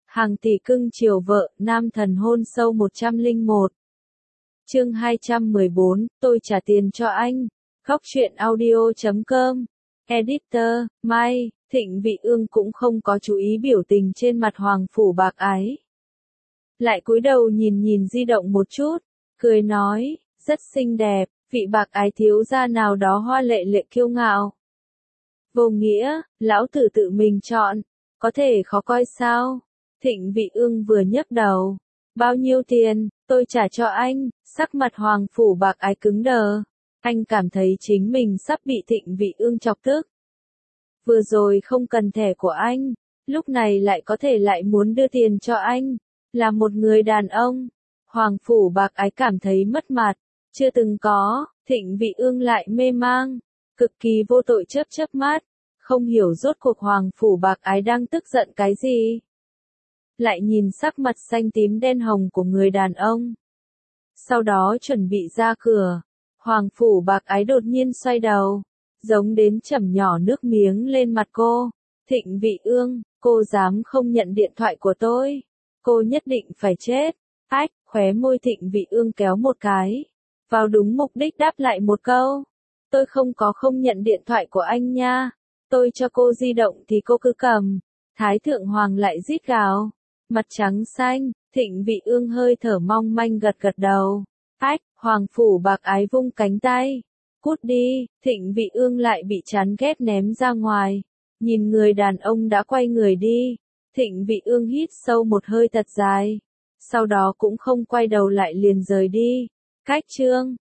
Hàng tỷ cưng chiều vợ, nam thần hôn sâu 101. Chương 214, tôi trả tiền cho anh. Góc truyện audio.com. Editor, Mai, Thịnh Vị Ương cũng không có chú ý biểu tình trên mặt Hoàng Phủ Bạc Ái. Lại cúi đầu nhìn di động một chút, cười nói, rất xinh đẹp, vị Bạc Ái thiếu gia nào đó hoa lệ lệ kiêu ngạo. Vô nghĩa, lão tử tự mình chọn, có thể khó coi sao? Thịnh Vị Ương vừa nhấc đầu. Bao nhiêu tiền, tôi trả cho anh, sắc mặt Hoàng Phủ Bạc Ái cứng đờ. Anh cảm thấy chính mình sắp bị Thịnh Vị Ương chọc tức. Vừa rồi không cần thẻ của anh, lúc này lại có thể lại muốn đưa tiền cho anh. Là một người đàn ông. Hoàng Phủ Bạc Ái cảm thấy mất mặt. Chưa từng có, Thịnh Vị Ương lại mê mang. Cực kỳ vô tội chớp mắt. Không hiểu rốt cuộc Hoàng Phủ Bạc Ái đang tức giận cái gì. Lại nhìn sắc mặt xanh tím đen hồng của người đàn ông. Sau đó chuẩn bị ra cửa. Hoàng Phủ Bạc Ái đột nhiên xoay đầu. Giống đến chẩm nhỏ nước miếng lên mặt cô. Thịnh Vị Ương, cô dám không nhận điện thoại của tôi. Cô nhất định phải chết. Ách, khóe môi Thịnh Vị Ương kéo một cái. Vào đúng mục đích đáp lại một câu. Tôi không nhận điện thoại của anh nha. Tôi cho cô di động thì cô cứ cầm. Thái Thượng Hoàng lại rít gào. Mặt trắng xanh, Thịnh Vị Ương hơi thở mong manh gật đầu. Ách, Hoàng Phủ Bạc Ái vung cánh tay. Cút đi, Thịnh Vị Ương lại bị chán ghét ném ra ngoài. Nhìn người đàn ông đã quay người đi. Thịnh Vị Ương hít sâu một hơi thật dài. Sau đó cũng không quay đầu lại liền rời đi. Cách chương